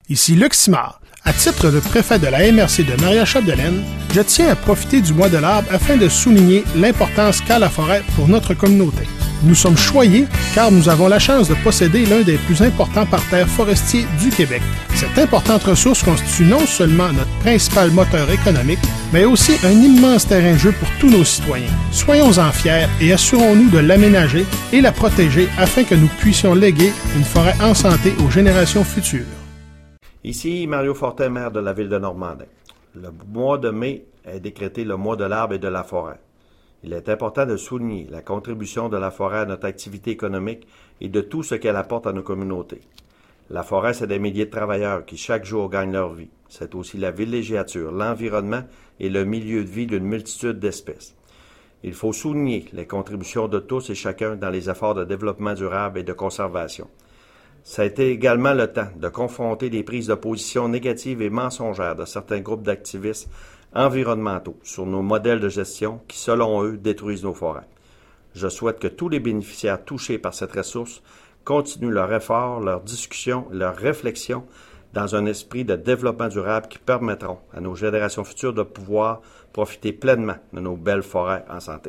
Ici Luc Simard. À titre de préfet de la MRC de Maria-Chapdelaine, je tiens à profiter du mois de l'arbre afin de souligner l'importance qu'a la forêt pour notre communauté. Nous sommes choyés car nous avons la chance de posséder l'un des plus importants parterres forestiers du Québec. Cette importante ressource constitue non seulement notre principal moteur économique, mais aussi un immense terrain de jeu pour tous nos citoyens. Soyons-en fiers et assurons-nous de l'aménager et la protéger afin que nous puissions léguer une forêt en santé aux générations futures. Ici Mario Fortin, maire de la ville de Normandin. Le mois de mai est décrété le mois de l'arbre et de la forêt. Il est important de souligner la contribution de la forêt à notre activité économique et de tout ce qu'elle apporte à nos communautés. La forêt, c'est des milliers de travailleurs qui chaque jour gagnent leur vie. C'est aussi la villégiature, l'environnement et le milieu de vie d'une multitude d'espèces. Il faut souligner les contributions de tous et chacun dans les efforts de développement durable et de conservation. Ça a été également le temps de confronter les prises de position négatives et mensongères de certains groupes d'activistes environnementaux sur nos modèles de gestion qui, selon eux, détruisent nos forêts. Je souhaite que tous les bénéficiaires touchés par cette ressource continuent leur effort, leur discussion, leur réflexion dans un esprit de développement durable qui permettront à nos générations futures de pouvoir profiter pleinement de nos belles forêts en santé.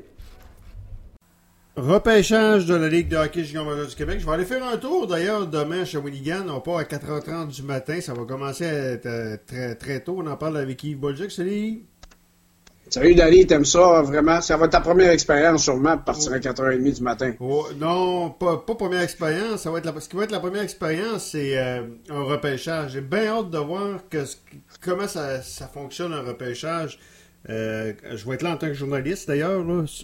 Repêchage de la Ligue de hockey junior majeur du Québec. Je vais aller faire un tour d'ailleurs demain à Shawinigan. On part à 4h30 du matin. Ça va commencer à être très, très tôt. On en parle avec Yves Bolduc. Salut! Salut Dali, t'aimes ça vraiment? Ça va être ta première expérience sûrement de partir à 4h30 du matin. Oh, non, pas première expérience. Ce qui va être la première expérience, c'est un repêchage. J'ai bien hâte de voir comment ça fonctionne un repêchage. Je vais être là en tant que journaliste d'ailleurs.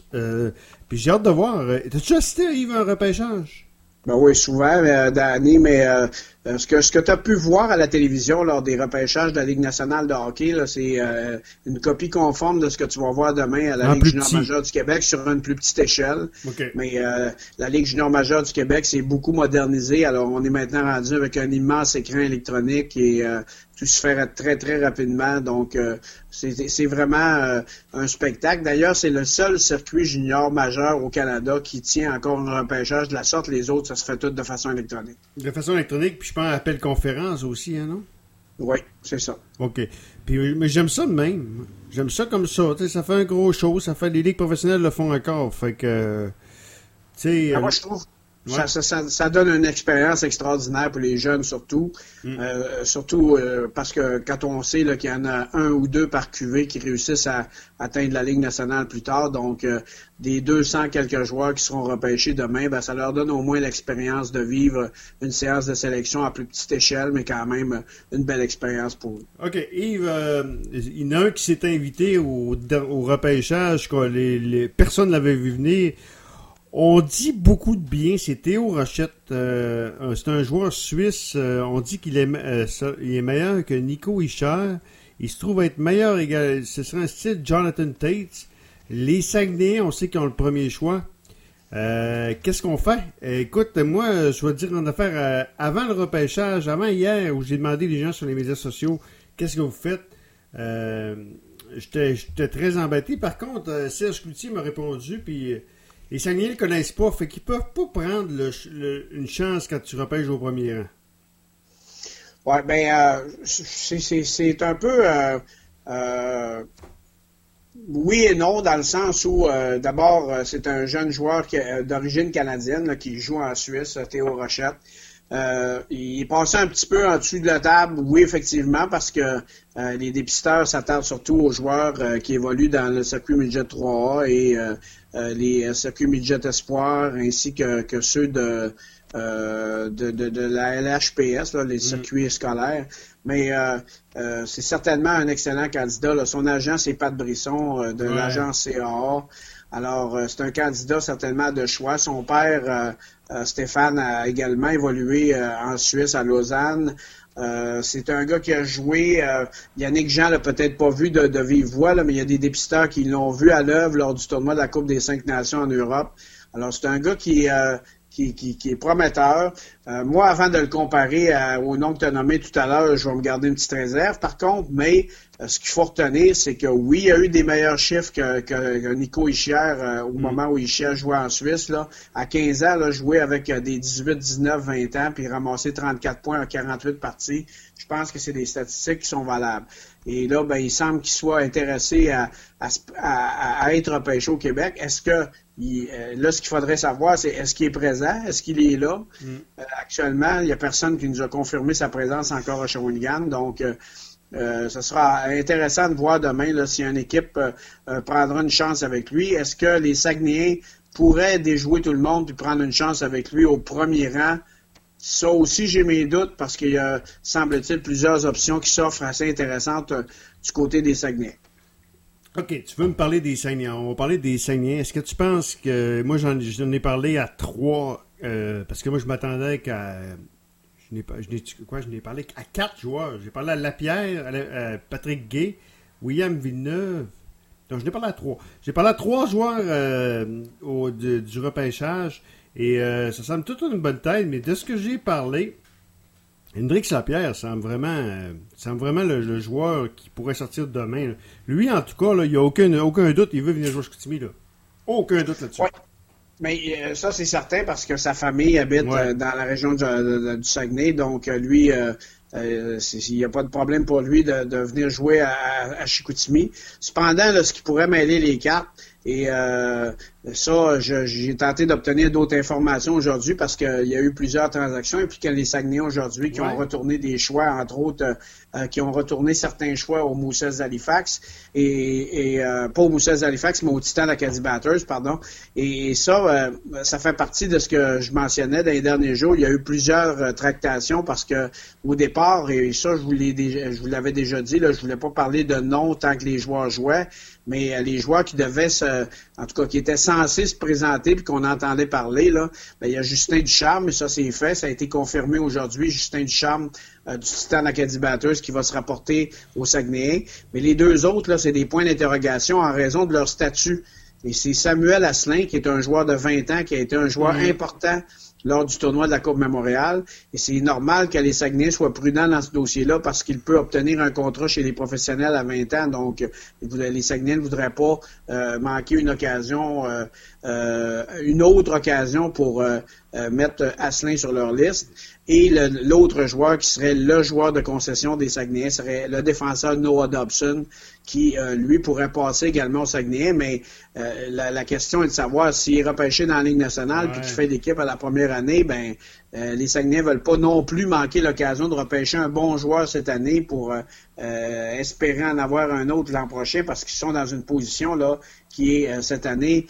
Puis j'ai hâte de voir. T'as-tu assisté, Yves, à un repêchage? Ben oui, souvent, d'année, mais ce que tu as pu voir à la télévision lors des repêchages de la Ligue nationale de hockey, là, c'est une copie conforme de ce que tu vas voir demain à la Ligue junior majeure du Québec sur une plus petite échelle. Okay. Mais la Ligue junior majeure du Québec, c'est beaucoup modernisé. Alors, on est maintenant rendu avec un immense écran électronique et tout se fait très, très rapidement. Donc, c'est vraiment un spectacle. D'ailleurs, c'est le seul circuit junior majeur au Canada qui tient encore un repêchage de la sorte. Les autres, ça se fait tout de façon électronique. De façon électronique, puis je pense à appel conférence aussi, hein, non? Oui, c'est ça. OK. Puis, mais j'aime ça de même. J'aime ça comme ça. Tu sais, ça fait un gros show. Ça fait les ligues professionnelles le font encore. Fait que, tu sais... moi, je trouve... Ouais. Ça donne une expérience extraordinaire pour les jeunes surtout. Surtout parce que quand on sait là, qu'il y en a un ou deux par QV qui réussissent à atteindre la Ligue nationale plus tard, donc des 200 quelques joueurs qui seront repêchés demain, ben, ça leur donne au moins l'expérience de vivre une séance de sélection à plus petite échelle, mais quand même une belle expérience pour eux. OK. Yves, il y en a un qui s'est invité au repêchage, quand personne ne l'avait vu venir. On dit beaucoup de bien, c'est Théo Rochette, c'est un joueur suisse, on dit qu'il est meilleur que Nico Hischier, il se trouve être meilleur, ce serait un style Jonathan Tate. Les Saguenayens, on sait qu'ils ont le premier choix. Qu'est-ce qu'on fait? Écoute, moi, je vais te dire en affaire, avant le repêchage, avant hier, où j'ai demandé les gens sur les médias sociaux, qu'est-ce que vous faites? J'étais très embêté. Par contre, Serge Cloutier m'a répondu, puis... Les Saguenayens ne le connaissent pas, fait qu'ils peuvent pas prendre une chance quand tu repêches au premier rang. Ouais, ben, c'est un peu oui et non, dans le sens où, d'abord, c'est un jeune joueur d'origine canadienne là, qui joue en Suisse, Théo Rochette. Il est passé un petit peu en dessous de la table, oui, effectivement, parce que les dépisteurs s'attardent surtout aux joueurs qui évoluent dans le circuit midget 3A et les circuits midget espoir, ainsi que ceux de la LHPS, là, les circuits scolaires. Mais c'est certainement un excellent candidat. Là. Son agent, c'est Pat Brisson de l'agence CAA. Alors, c'est un candidat certainement de choix. Son père, Stéphane, a également évolué en Suisse, à Lausanne. C'est un gars qui a joué, Yannick Jean l'a peut-être pas vu de vive voix, là, mais il y a des dépisteurs qui l'ont vu à l'œuvre lors du tournoi de la Coupe des 5 Nations en Europe. Alors, c'est un gars qui est prometteur. Moi, avant de le comparer au nom que tu as nommé tout à l'heure, je vais me garder une petite réserve. Par contre, mais ce qu'il faut retenir, c'est que oui, il y a eu des meilleurs chiffres que Nico Hischier au moment où Hischier jouait en Suisse. Là. À 15 ans, là, jouer avec des 18, 19, 20 ans, puis ramasser 34 points en 48 parties, je pense que c'est des statistiques qui sont valables. Et là, ben, il semble qu'il soit intéressé à être repêché au Québec. Est-ce que là, ce qu'il faudrait savoir, c'est est-ce qu'il est présent? Est-ce qu'il est là? Actuellement, il n'y a personne qui nous a confirmé sa présence encore à Shawinigan. Donc, ce sera intéressant de voir demain là, si une équipe prendra une chance avec lui. Est-ce que les Saguenayens pourraient déjouer tout le monde et prendre une chance avec lui au premier rang? Ça aussi, j'ai mes doutes parce qu'il y a, semble-t-il, plusieurs options qui s'offrent assez intéressantes du côté des Saguenayens. OK, tu veux me parler des Saguenayens. On va parler des Saguenayens. Est-ce que tu penses que... Moi, j'en ai parlé à 3, parce que moi, je m'attendais qu'à... Je n'ai parlé à 4 joueurs. J'ai parlé à Lapierre, à Patrick Gay, William Villeneuve. Donc, je n'ai parlé à 3. J'ai parlé à 3 joueurs du repêchage. Et ça semble toute une bonne tête, mais de ce que j'ai parlé, Hendrix Lapierre semble vraiment le joueur qui pourrait sortir demain. Là. Lui, en tout cas, là, il n'y a aucun doute, il veut venir jouer à Chicoutimi. Là. Aucun doute là-dessus. Ouais. Mais ça, c'est certain parce que sa famille habite dans la région du Saguenay. Donc, lui, il n'y a pas de problème pour lui de venir jouer à Chicoutimi. Cependant, là, ce qui pourrait mêler les cartes, et ça, j'ai tenté d'obtenir d'autres informations aujourd'hui parce qu'il y a eu plusieurs transactions et puis que les Saguenayens aujourd'hui qui ont retourné des choix, entre autres, qui ont retourné certains choix aux Moussets d'Halifax et pas aux Moussets d'Halifax, mais aux Titans d'Acadie Batters, pardon. Et ça, ça fait partie de ce que je mentionnais dans les derniers jours. Il y a eu plusieurs tractations parce que au départ, et ça, je vous l'avais déjà dit, là, je voulais pas parler de nom tant que les joueurs jouaient. Mais les joueurs qui devaient en tout cas, qui étaient censés se présenter puis qu'on entendait parler, là, ben, il y a Justin Ducharme, et ça c'est fait, ça a été confirmé aujourd'hui, Justin Ducharme du Titan d'Acadie Batters qui va se rapporter au Saguenay. Mais les deux autres, là, c'est des points d'interrogation en raison de leur statut. Et c'est Samuel Asselin, qui est un joueur de 20 ans, qui a été un joueur important lors du tournoi de la Coupe Mémorial. Et c'est normal que les Saguenayens soient prudents dans ce dossier-là parce qu'il peut obtenir un contrat chez les professionnels à 20 ans. Donc, les Saguenayens ne voudraient pas manquer une occasion, une autre occasion pour mettre Asselin sur leur liste. Et l'autre joueur qui serait le joueur de concession des Saguenayens serait le défenseur Noah Dobson qui, lui, pourrait passer également au Saguenayens. Mais la question est de savoir s'il est repêché dans la Ligue nationale puis qu'il fait l'équipe à la première année, ben les Saguenayens veulent pas non plus manquer l'occasion de repêcher un bon joueur cette année pour espérer en avoir un autre l'an prochain parce qu'ils sont dans une position là qui est cette année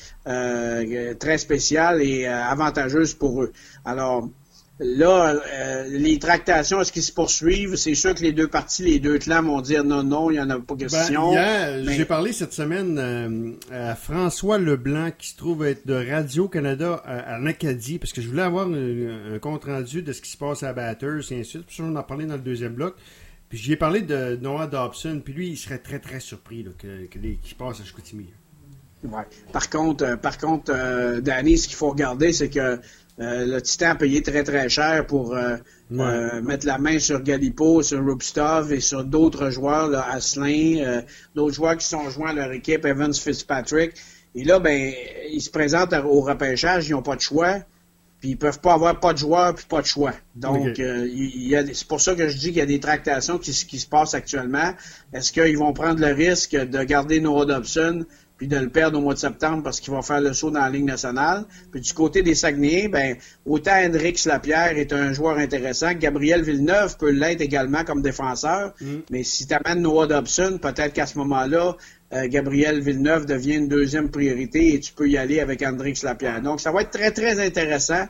très spéciale et avantageuse pour eux. Alors, là, les tractations, est-ce qu'ils se poursuivent? C'est sûr que les deux parties, les deux clans vont dire non, il n'y en a pas question. J'ai parlé cette semaine à François Leblanc, qui se trouve être de Radio-Canada en Acadie, parce que je voulais avoir un compte-rendu de ce qui se passe à Batters et ainsi de suite. Puis on en a parlé dans le deuxième bloc. Puis j'y ai parlé de Noah Dobson, puis lui, il serait très, très surpris là, qu'il passe à Chicoutimi. Ouais. Par contre, Danny, ce qu'il faut regarder, c'est que le Titan a payé très, très cher pour mettre la main sur Galipo, sur Rupstov et sur d'autres joueurs, là, Asselin, d'autres joueurs qui sont joints à leur équipe, Evans Fitzpatrick. Et là, ben, ils se présentent au repêchage, ils n'ont pas de choix, puis ils peuvent pas avoir pas de joueurs puis pas de choix. Donc, c'est pour ça que je dis qu'il y a des tractations qui se passent actuellement. Est-ce qu'ils vont prendre le risque de garder Noah Dobson puis de le perdre au mois de septembre parce qu'il va faire le saut dans la Ligue nationale? Puis du côté des Saguenayens, ben, autant Hendrix Lapierre est un joueur intéressant, Gabriel Villeneuve peut l'être également comme défenseur, mais si tu amènes Noah Dobson, peut-être qu'à ce moment-là, Gabriel Villeneuve devient une deuxième priorité et tu peux y aller avec Hendrix Lapierre. Donc, ça va être très, très intéressant.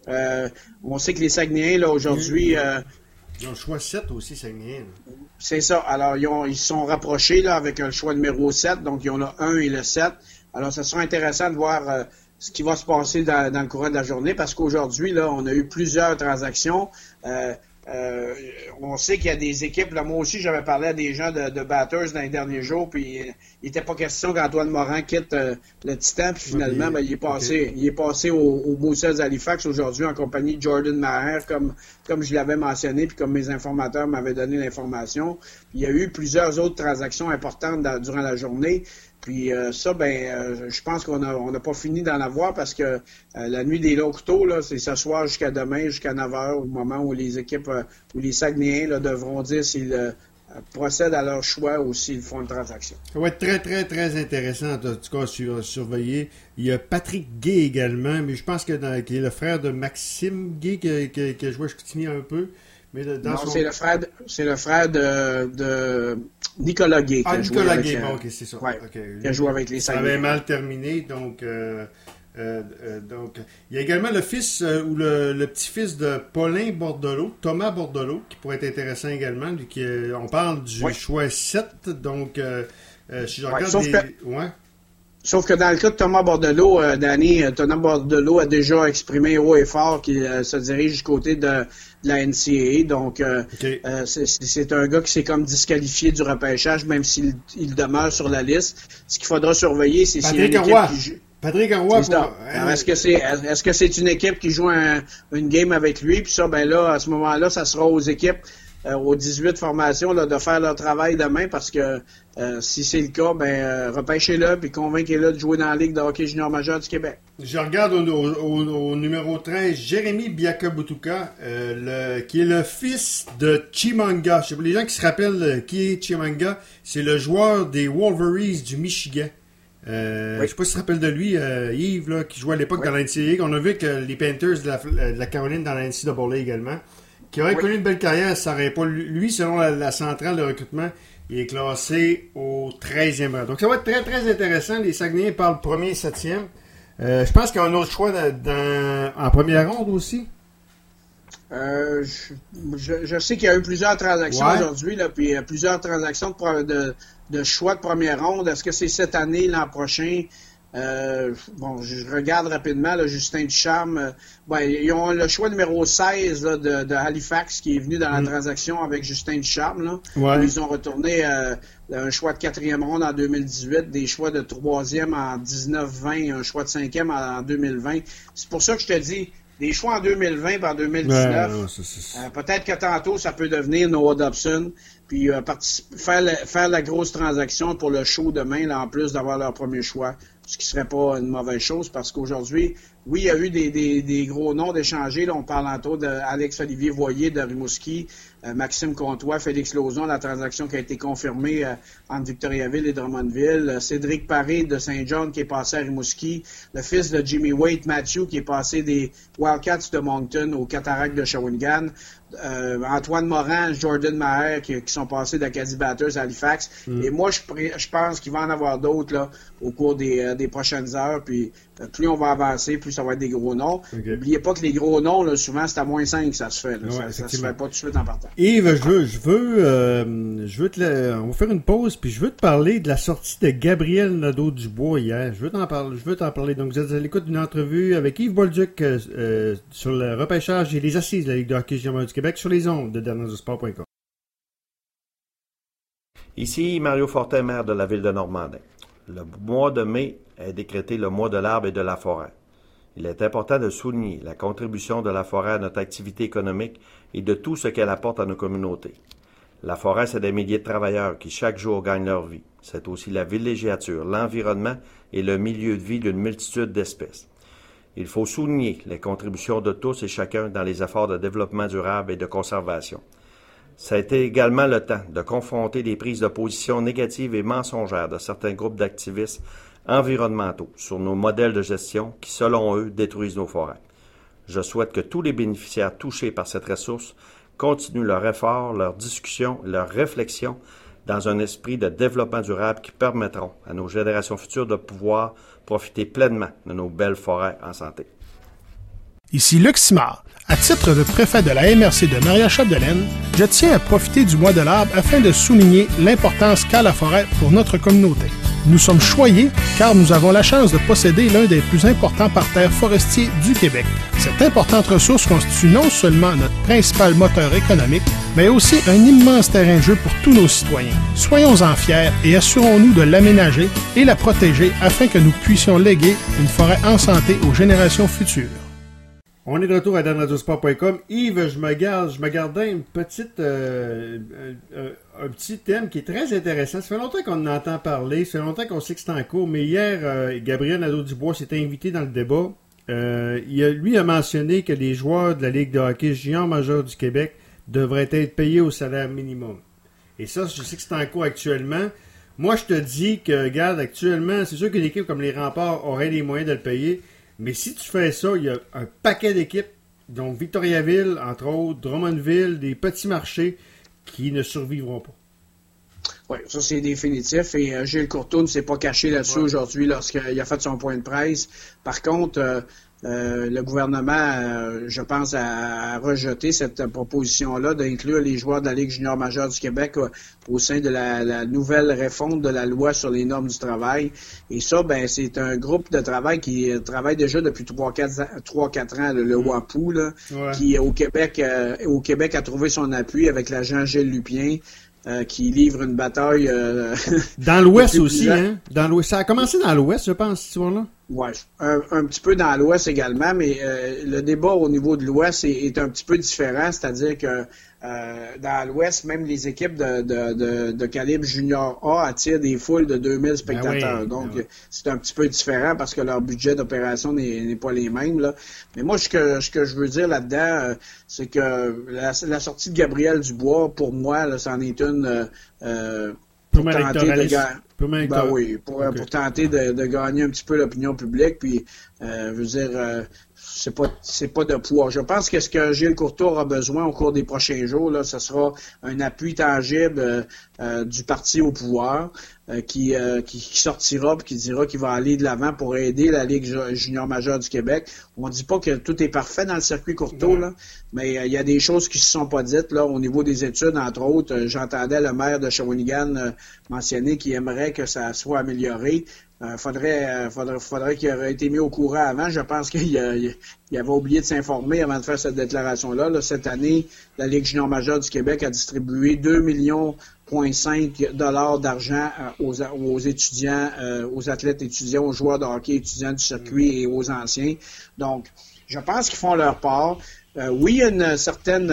On sait que les Saguenayens, là, aujourd'hui... Ils ont le choix 7 aussi, Saguenayens. C'est ça. Alors, ils se sont rapprochés là avec le choix numéro 7. Donc, ils ont le 1 et le 7. Alors, ça sera intéressant de voir ce qui va se passer dans le courant de la journée parce qu'aujourd'hui, là, on a eu plusieurs transactions. on sait qu'il y a des équipes, là, moi aussi j'avais parlé à des gens de batters dans les derniers jours, puis il n'était pas question qu'Antoine Morin quitte le Titan, puis finalement il est passé au Moussets d'Halifax aujourd'hui en compagnie de Jordan Maher, comme je l'avais mentionné, puis comme mes informateurs m'avaient donné l'information. Puis il y a eu plusieurs autres transactions importantes durant la journée. Puis je pense qu'on n'a pas fini d'en avoir parce que la nuit des longs couteaux, là, c'est ce soir jusqu'à demain, jusqu'à 9h, au moment où les équipes, où les Saguenayens là, devront dire s'ils procèdent à leur choix ou s'ils font une transaction. Ça va être très, très, très intéressant, en tout cas, surveiller. Il y a Patrick Gay également, mais je pense qui est le frère de Maxime Gay qui a joué à Chicoutimi un peu. Mais c'est le frère de Nicolas Gay. Nicolas Gay, ok, c'est ça. Ouais, okay. Qui a joué avec les Saguenay. Ça avait mal terminé, donc il y a également le fils ou le petit-fils de Paulin Bordelot, Thomas Bordelot, qui pourrait être intéressant également. On parle du choix 7, donc si je regarde Sauf que dans le cas de Thomas Bordelot, Thomas Bordelot a déjà exprimé haut et fort qu'il se dirige du côté de la NCAA. Donc, c'est un gars qui s'est comme disqualifié du repêchage, même s'il demeure sur la liste. Ce qu'il faudra surveiller, c'est s'il y a une équipe qui joue. Patrick Roy. Est-ce que c'est une équipe qui joue une game avec lui? Puis ça, ben là, à ce moment-là, ça sera aux équipes, aux 18 formations, là, de faire leur travail demain parce que si c'est le cas, repêchez-le puis convainquez-le de jouer dans la Ligue de hockey junior majeur du Québec. Je regarde au numéro 13, Jérémy Biakabutuka, qui est le fils de Chimanga. Pour les gens qui se rappellent qui est Chimanga, c'est le joueur des Wolverines du Michigan. Je sais pas si tu te rappelles de lui, Yves, là, qui jouait à l'époque dans la NCAA, qu'on a vu que les Panthers de la Caroline dans la NCAA également, qui aurait connu une belle carrière, ça aurait pas lui, selon la centrale de recrutement, il est classé au 13e rang. Donc ça va être très très intéressant. Les Saguenayens parlent premier et 7e. Je pense qu'il y a un autre choix en première ronde aussi. Je sais qu'il y a eu plusieurs transactions aujourd'hui, là, puis plusieurs transactions de choix de première ronde. Est-ce que c'est cette année, l'an prochain? Je regarde rapidement, là, Justin Ducharme. Ils ont le choix numéro 16 là, de Halifax qui est venu dans la transaction avec Justin Ducharme. Là. Ouais. Ils ont retourné un choix de 4e ronde en 2018, des choix de 3e en 19-20, un choix de 5e en 2020. C'est pour ça que je te dis, des choix en 2020 et en 2019, peut-être que tantôt, ça peut devenir Noah Dobson. Puis faire la grosse transaction pour le show demain, là, en plus d'avoir leur premier choix, ce qui serait pas une mauvaise chose, parce qu'aujourd'hui, oui, il y a eu des gros noms d'échangés. Là, on parle entre autres d'Alex-Olivier Voyer de Rimouski, Maxime Comtois, Félix Lauzon, la transaction qui a été confirmée entre Victoriaville et Drummondville, Cédric Paré de Saint-John qui est passé à Rimouski, le fils de Jimmy Waite, Matthew, qui est passé des Wildcats de Moncton aux Cataractes de Shawinigan, Antoine Morin, Jordan Maher qui sont passés d'Acadie Batters à Halifax. Et moi, je pense qu'il va en avoir d'autres là au cours des prochaines heures. Puis plus on va avancer, plus ça va être des gros noms. N'oubliez pas que les gros noms, là, souvent, c'est à -5 que ça se fait. Là. Ça se fait pas tout de suite en partant. Yves, on va faire une pause, puis je veux te parler de la sortie de Gabriel Nadeau-Dubois hier. Je veux t'en parler. Donc, vous êtes à l'écoute d'une entrevue avec Yves Bolduc sur le repêchage et les assises de la Ligue de hockey junior du Québec sur les ondes de dernierssport.com. Ici Mario Fortin, maire de la ville de Normandin. Le mois de mai est décrété le mois de l'arbre et de la forêt. Il est important de souligner la contribution de la forêt à notre activité économique et de tout ce qu'elle apporte à nos communautés. La forêt, c'est des milliers de travailleurs qui chaque jour gagnent leur vie. C'est aussi la villégiature, l'environnement et le milieu de vie d'une multitude d'espèces. Il faut souligner les contributions de tous et chacun dans les efforts de développement durable et de conservation. Ça a été également le temps de confronter les prises de position négatives et mensongères de certains groupes d'activistes environnementaux sur nos modèles de gestion qui, selon eux, détruisent nos forêts. Je souhaite que tous les bénéficiaires touchés par cette ressource continuent leur effort, leur discussion, leur réflexion dans un esprit de développement durable qui permettront à nos générations futures de pouvoir profiter pleinement de nos belles forêts en santé. Ici Luc Simard. À titre de préfet de la MRC de Maria-Chapdelaine, je tiens à profiter du mois de l'arbre afin de souligner l'importance qu'a la forêt pour notre communauté. Nous sommes choyés car nous avons la chance de posséder l'un des plus importants parterres forestiers du Québec. Cette importante ressource constitue non seulement notre principal moteur économique, mais aussi un immense terrain de jeu pour tous nos citoyens. Soyons-en fiers et assurons-nous de l'aménager et la protéger afin que nous puissions léguer une forêt en santé aux générations futures. On est de retour à danradiosport.com. Yves, je me gardais une petite, un petit thème qui est très intéressant. Ça fait longtemps qu'on en entend parler, ça fait longtemps qu'on sait que c'est en cours, mais hier, Gabriel Nadeau-Dubois s'est invité dans le débat. Lui a mentionné que les joueurs de la Ligue de hockey junior majeur du Québec devraient être payés au salaire minimum. Et ça, je sais que c'est en cours actuellement. Moi, je te dis que, regarde, actuellement, c'est sûr qu'une équipe comme les Remparts aurait les moyens de le payer. Mais si tu fais ça, il y a un paquet d'équipes, donc Victoriaville, entre autres, Drummondville, des petits marchés, qui ne survivront pas. Oui, ça c'est définitif. Et Gilles Courteau ne s'est pas caché là-dessus aujourd'hui lorsqu'il a fait son point de presse. Par contre, le gouvernement, je pense, a rejeté cette proposition-là d'inclure les joueurs de la Ligue junior majeure du Québec au sein de la nouvelle refonte de la loi sur les normes du travail. Et ça, ben, c'est un groupe de travail qui travaille déjà depuis 3-4 ans, le WAPU, là, qui au Québec a trouvé son appui avec l'agent Gilles Lupien. Qui livre une bataille... dans l'Ouest aussi, hein? Dans l'Ouest. Ça a commencé dans l'Ouest, je pense, cette histoire-là. Oui, un petit peu dans l'Ouest également, mais le débat au niveau de l'Ouest est un petit peu différent, c'est-à-dire que dans l'Ouest, même les équipes de calibre junior A attirent des foules de 2000 spectateurs. Donc, c'est un petit peu différent parce que leur budget d'opération n'est pas les mêmes, là. Mais moi, ce que je veux dire là-dedans, c'est que la sortie de Gabriel Dubois, pour moi, là, c'en est une... pour tenter de gagner un petit peu l'opinion publique, puis je veux dire, c'est pas de poids. Je pense que ce que Gilles Courteau aura besoin au cours des prochains jours, là, ce sera un appui tangible du parti au pouvoir qui sortira et qui dira qu'il va aller de l'avant pour aider la Ligue junior majeure du Québec. On ne dit pas que tout est parfait dans le circuit Courteau, là, mais il y a des choses qui ne se sont pas dites là, au niveau des études, entre autres. J'entendais le maire de Shawinigan mentionner qu'il aimerait que ça soit amélioré. Faudrait qu'il aurait été mis au courant avant. Je pense qu'il avait oublié de s'informer avant de faire cette déclaration-là. Là, cette année, la Ligue junior majeure du Québec a distribué 2,5 millions d'argent aux étudiants, aux athlètes étudiants, aux joueurs de hockey étudiants du circuit et aux anciens. Donc, je pense qu'ils font leur part. Oui, il y a une certaine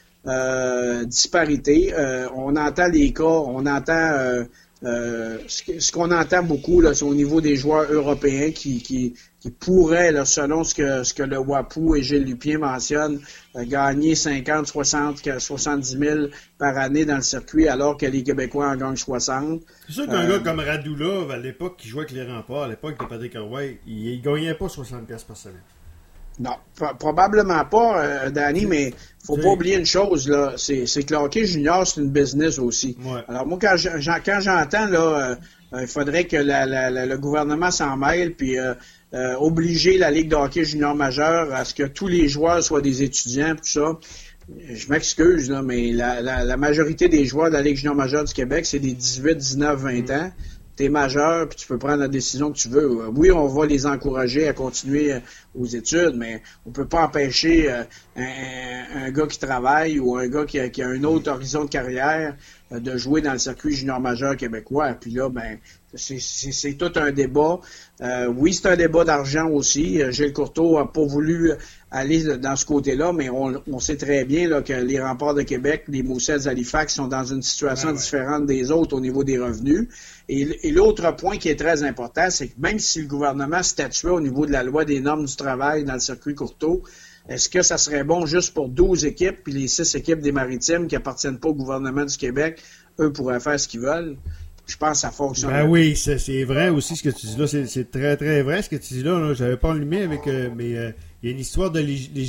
disparité. On entend les cas, on entend... ce qu'on entend beaucoup, là, c'est au niveau des joueurs européens qui pourraient, là, selon ce que le WAPU et Gilles Lupien mentionnent, gagner 50, 60, 70 000 par année dans le circuit, alors que les Québécois en gagnent 60. C'est sûr qu'un gars comme Radulov, à l'époque, qui jouait avec les Remparts, à l'époque de Patrick Roy, il gagnait pas 60$ par semaine. Non, probablement pas, Danny, mais faut pas oublier une chose, là, c'est que le hockey junior, c'est une business aussi. Ouais. Alors moi, quand j'entends, là, il faudrait que le gouvernement s'en mêle, puis obliger la Ligue de hockey junior majeur à ce que tous les joueurs soient des étudiants, tout ça. Je m'excuse, là, mais la majorité des joueurs de la Ligue junior majeure du Québec, c'est des 18, 19, 20 ans. T'es majeur, puis tu peux prendre la décision que tu veux. Oui, on va les encourager à continuer aux études, mais on peut pas empêcher un gars qui travaille ou un gars qui a un autre horizon de carrière de jouer dans le circuit junior majeur québécois. Puis là, ben, c'est tout un débat. Oui, c'est un débat d'argent aussi. Gilles Courteau a pas voulu aller dans ce côté-là, mais on sait très bien là, que les Remparts de Québec, les Moussets Halifax sont dans une situation différente des autres au niveau des revenus. Et l'autre point qui est très important, c'est que même si le gouvernement statuait au niveau de la loi des normes du travail dans le circuit Courteau, est-ce que ça serait bon juste pour 12 équipes, puis les 6 équipes des Maritimes qui appartiennent pas au gouvernement du Québec, eux pourraient faire ce qu'ils veulent? Je pense que ça fonctionne. Ben oui, c'est vrai aussi ce que tu dis là. C'est très, très vrai ce que tu dis là. J'avais pas allumé avec... mais il y a une histoire de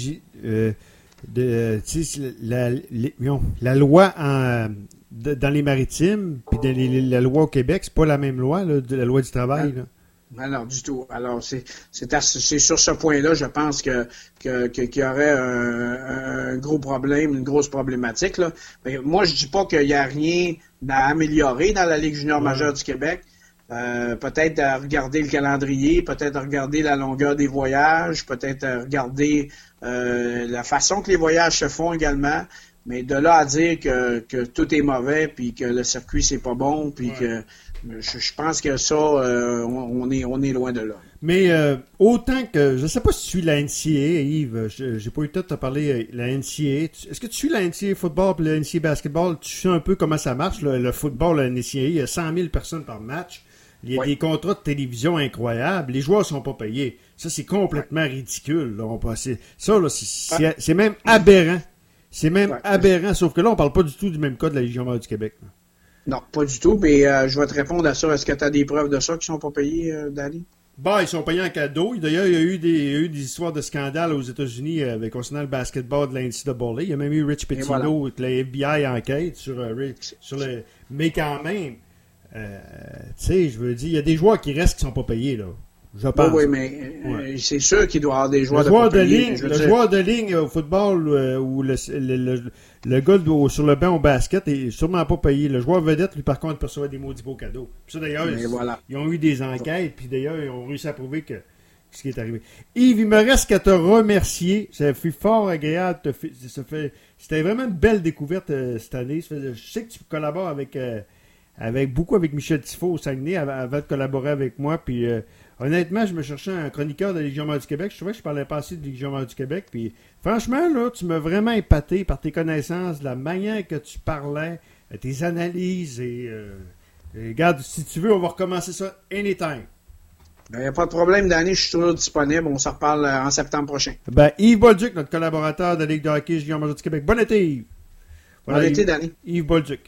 la loi dans les Maritimes, puis la loi au Québec, c'est pas la même loi, là, de la loi du travail. Là. Alors, du tout. Alors, c'est sur ce point-là, je pense qu'il y aurait un gros problème, une grosse problématique, là. Mais moi, je dis pas qu'il n'y a rien à améliorer dans la Ligue junior majeure du Québec, Peut-être à regarder le calendrier, peut-être à regarder la longueur des voyages, peut-être à regarder la façon que les voyages se font également. Mais de là à dire que tout est mauvais, puis que le circuit c'est pas bon, puis que je pense que ça, on est loin de là. Mais autant que... Je sais pas si tu suis la NCAA, Yves. J'ai pas eu le temps de te parler la NCAA. Est-ce que tu suis la NCAA football et la NCAA basketball? Tu sais un peu comment ça marche, le football, la NCAA. Il y a 100 000 personnes par match. Il y a des contrats de télévision incroyables. Les joueurs sont pas payés. Ça, c'est complètement ridicule. Là. C'est même aberrant. C'est même aberrant. Sauf que là, on parle pas du tout du même cas de la Légion majeure du Québec. Là. Non, pas du tout. Mais je vais te répondre à ça. Est-ce que tu as des preuves de ça qui sont pas payés, Danny? Ils sont payés en cadeau. D'ailleurs, il y a eu des histoires de scandale aux États-Unis concernant le basketball de la NCAA. Il y a même eu Rich Pitino que la FBI enquête sur le... Mais quand même, tu sais, je veux dire, il y a des joueurs qui restent qui sont pas payés, là. Je pense. Oui, mais c'est sûr qu'il doit y avoir des joueurs Le joueur de ligne au football ou le gars sur le banc au basket est sûrement pas payé. Le joueur vedette, lui, par contre, perçoit des maudits beaux cadeaux. Puis ça, d'ailleurs, ils ont eu des enquêtes, puis d'ailleurs, ils ont réussi à prouver que ce qui est arrivé. Yves, il me reste qu'à te remercier. Ça fait fort agréable. C'était vraiment une belle découverte cette année. Je sais que tu collabores avec Michel Tifo au Saguenay avant de collaborer avec moi, puis... honnêtement, je me cherchais un chroniqueur de la Légion majeure du Québec. Je trouvais que je parlais pas assez de la Légion majeure du Québec. Puis, franchement, là, tu m'as vraiment épaté par tes connaissances, la manière que tu parlais, tes analyses. Et regarde, si tu veux, on va recommencer ça anytime. Il n'y a pas de problème, Danny. Je suis toujours disponible. On se reparle en septembre prochain. Yves Bolduc, notre collaborateur de la Ligue de hockey Légion majeure du Québec. Bon été, Yves. Bon été, Danny. Yves Bolduc.